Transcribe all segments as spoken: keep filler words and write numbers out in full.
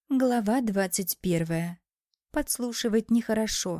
Глава двадцать первая. Подслушивать нехорошо.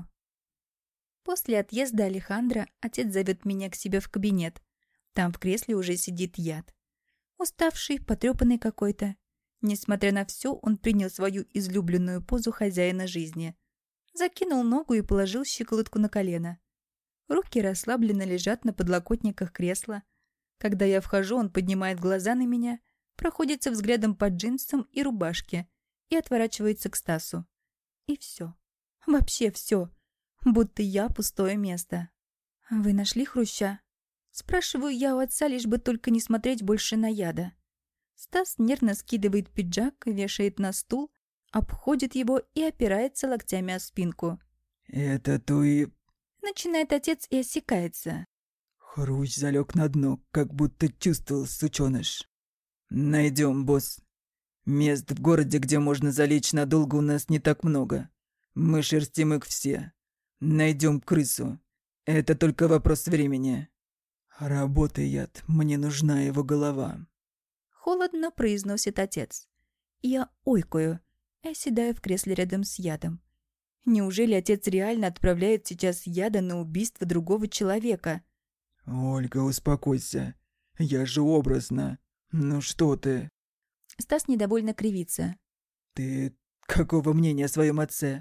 После отъезда Алехандро отец зовет меня к себе в кабинет. Там в кресле уже сидит Яд. Уставший, потрепанный какой-то. Несмотря на все, он принял свою излюбленную позу хозяина жизни. Закинул ногу и положил щиколотку на колено. Руки расслабленно лежат на подлокотниках кресла. Когда я вхожу, он поднимает глаза на меня, проходится взглядом по джинсам и рубашке и отворачивается к Стасу. И все. Вообще все. Будто я пустое место. «Вы нашли Хруща?» Спрашиваю я у отца, лишь бы только не смотреть больше на Яда. Стас нервно скидывает пиджак, вешает на стул, обходит его и опирается локтями о спинку. «Это Туи...» Начинает отец и осекается. Хрущ залег на дно, как будто чувствовал, сучёныш. «Найдем, босс. Мест в городе, где можно залечь надолго, у нас не так много. Мы шерстим их все. Найдем крысу. Это только вопрос времени. Работай, Яд, мне нужна его голова». Холодно произносит отец. Я ойкаю и оседаю в кресле рядом с Ядом. Неужели отец реально отправляет сейчас Яда на убийство другого человека? «Ольга, успокойся. Я же образно. Ну что ты?» Стас недовольно кривится. «Ты какого мнения о своем отце?»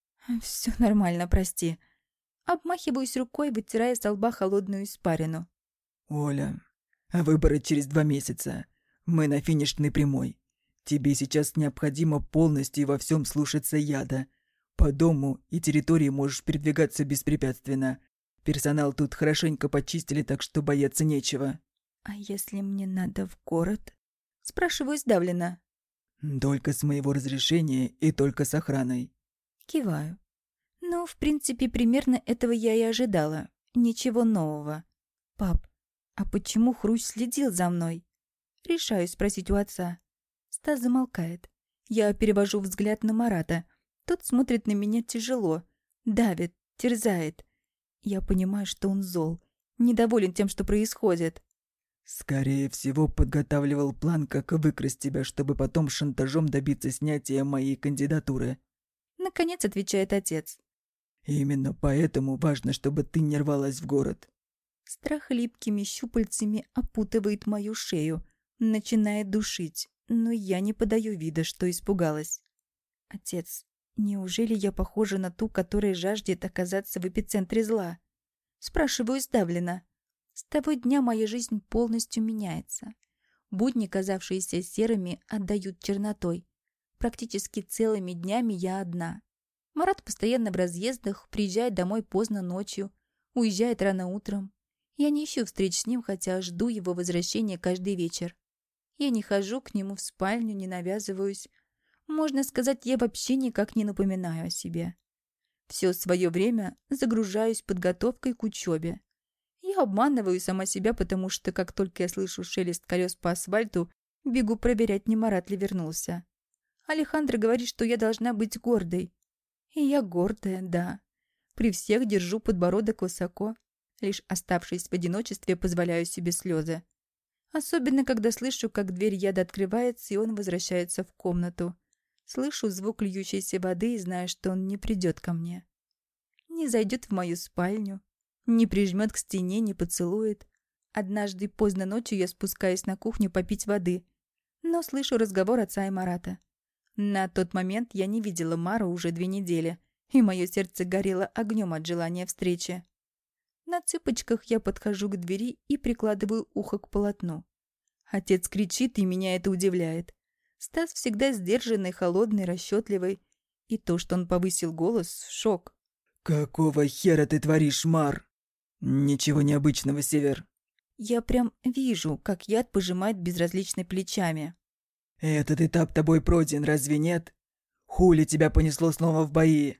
«Все нормально, прости». Обмахиваюсь рукой, вытирая с лба холодную испарину. «Оля, выборы через два месяца. Мы на финишной прямой. Тебе сейчас необходимо полностью и во всем слушаться Яда. По дому и территории можешь передвигаться беспрепятственно. Персонал тут хорошенько почистили, так что бояться нечего». «А если мне надо в город?» Спрашиваю сдавленно. «Только с моего разрешения и только с охраной». Киваю. Ну, в принципе, примерно этого я и ожидала. Ничего нового. «Пап, а почему Хрущ следил за мной?» Решаю спросить у отца. Стас замолкает. Я перевожу взгляд на Марата. Тот смотрит на меня тяжело. Давит, терзает. Я понимаю, что он зол. Недоволен тем, что происходит. «Скорее всего, подготавливал план, как выкрасть тебя, чтобы потом шантажом добиться снятия моей кандидатуры». Наконец отвечает отец. «Именно поэтому важно, чтобы ты не рвалась в город». Страх липкими щупальцами опутывает мою шею, начинает душить, но я не подаю вида, что испугалась. «Отец, неужели я похожа на ту, которая жаждет оказаться в эпицентре зла?» Спрашиваю сдавленно. С того дня моя жизнь полностью меняется. Будни, казавшиеся серыми, отдают чернотой. Практически целыми днями я одна. Марат постоянно в разъездах, приезжает домой поздно ночью, уезжает рано утром. Я не ищу встреч с ним, хотя жду его возвращения каждый вечер. Я не хожу к нему в спальню, не навязываюсь. Можно сказать, я вообще никак не напоминаю о себе. Все свое время загружаюсь подготовкой к учебе. Я обманываю сама себя, потому что, как только я слышу шелест колес по асфальту, бегу проверять, не Марат ли вернулся. Алехандро говорит, что я должна быть гордой. И я гордая, да. При всех держу подбородок высоко. Лишь оставшись в одиночестве, позволяю себе слезы. Особенно, когда слышу, как дверь Яда открывается, и он возвращается в комнату. Слышу звук льющейся воды и знаю, что он не придет ко мне. Не зайдет в мою спальню. Не прижмет к стене, не поцелует. Однажды поздно ночью я спускаюсь на кухню попить воды, но слышу разговор отца и Марата. На тот момент я не видела Мару уже две недели, и мое сердце горело огнем от желания встречи. На цыпочках я подхожу к двери и прикладываю ухо к полотну. Отец кричит, и меня это удивляет. Стас всегда сдержанный, холодный, расчетливый. И то, что он повысил голос, шок. «Какого хера ты творишь, Мар?» «Ничего необычного, Север». Я прям вижу, как Яд пожимает безразлично плечами. «Этот этап тобой пройден, разве нет? Хули тебя понесло снова в бои?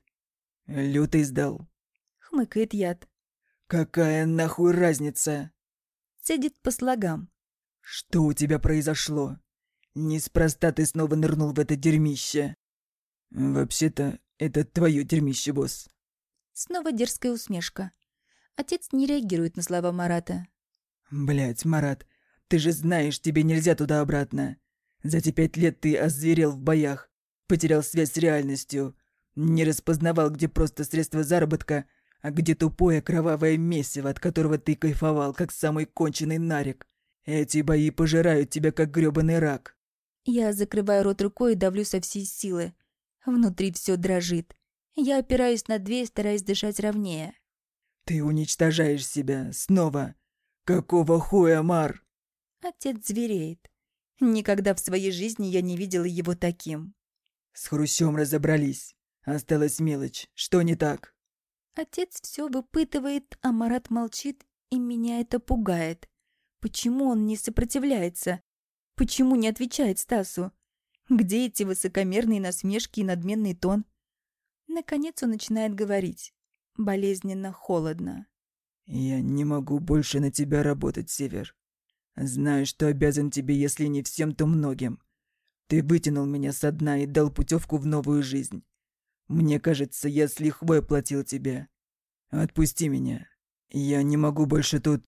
Лютый сдал». Хмыкает Яд. «Какая нахуй разница?» Цедит по слогам. «Что у тебя произошло? Неспроста ты снова нырнул в это дерьмище». «Вообще-то, это твое дерьмище, босс». Снова дерзкая усмешка. Отец не реагирует на слова Марата. «Блядь, Марат, ты же знаешь, тебе нельзя туда-обратно. За эти пять лет ты озверел в боях. потерял связь с реальностью. Не распознавал, где просто средство заработка, а где тупое кровавое месиво, от которого ты кайфовал, как самый конченый нарик. Эти бои пожирают тебя, как грёбаный рак. Я закрываю рот рукой и давлю со всей силы. Внутри все дрожит. Я опираюсь на дверь, стараясь дышать ровнее. Ты уничтожаешь себя снова. Какого хуя, Мар? Отец звереет. Никогда в своей жизни я не видела его таким. С Хрущем разобрались. Осталась мелочь. Что не так? Отец все выпытывает, а Марат молчит, и меня это пугает. Почему он не сопротивляется? Почему не отвечает Стасу? Где эти высокомерные насмешки и надменный тон? Наконец он начинает говорить. Болезненно, холодно. Я не могу больше на тебя работать, Север. Знаю, что обязан тебе, если не всем, то многим. Ты вытянул меня со дна и дал путевку в новую жизнь. Мне кажется, я с лихвой оплатил тебе. Отпусти меня. Я не могу больше тут...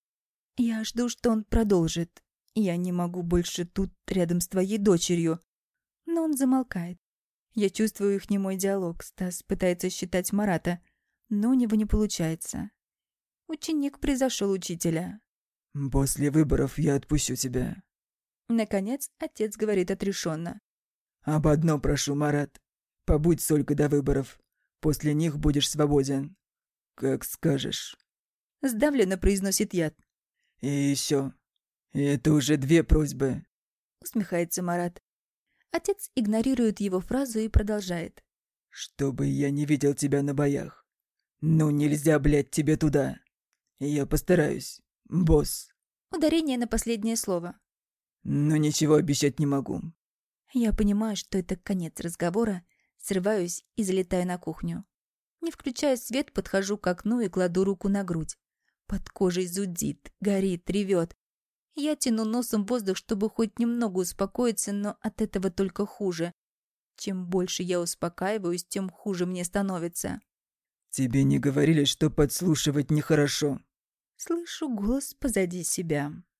Я жду, что он продолжит. Я не могу больше тут, рядом с твоей дочерью. Но он замолкает. Я чувствую их немой диалог. Стас пытается считать Марата, но у него не получается. Ученик превзошел учителя. После выборов я отпущу тебя. Наконец, отец говорит отрешенно. Об одном прошу, Марат. Побудь с Олькой до выборов. После них будешь свободен. Как скажешь. Сдавленно произносит яд. И еще. Это уже две просьбы. Усмехается Марат. Отец игнорирует его фразу и продолжает. Чтобы я не видел тебя на боях. Ну нельзя, блядь, тебе туда. Я постараюсь, босс. Ударение на последнее слово. Но ничего обещать не могу. Я понимаю, что это конец разговора, срываюсь и залетаю на кухню. Не включая свет, подхожу к окну и кладу руку на грудь. Под кожей зудит, горит, ревет. Я тяну носом воздух, чтобы хоть немного успокоиться, но от этого только хуже. Чем больше я успокаиваюсь, тем хуже мне становится. Тебе не говорили, что подслушивать нехорошо? Слышу голос позади себя.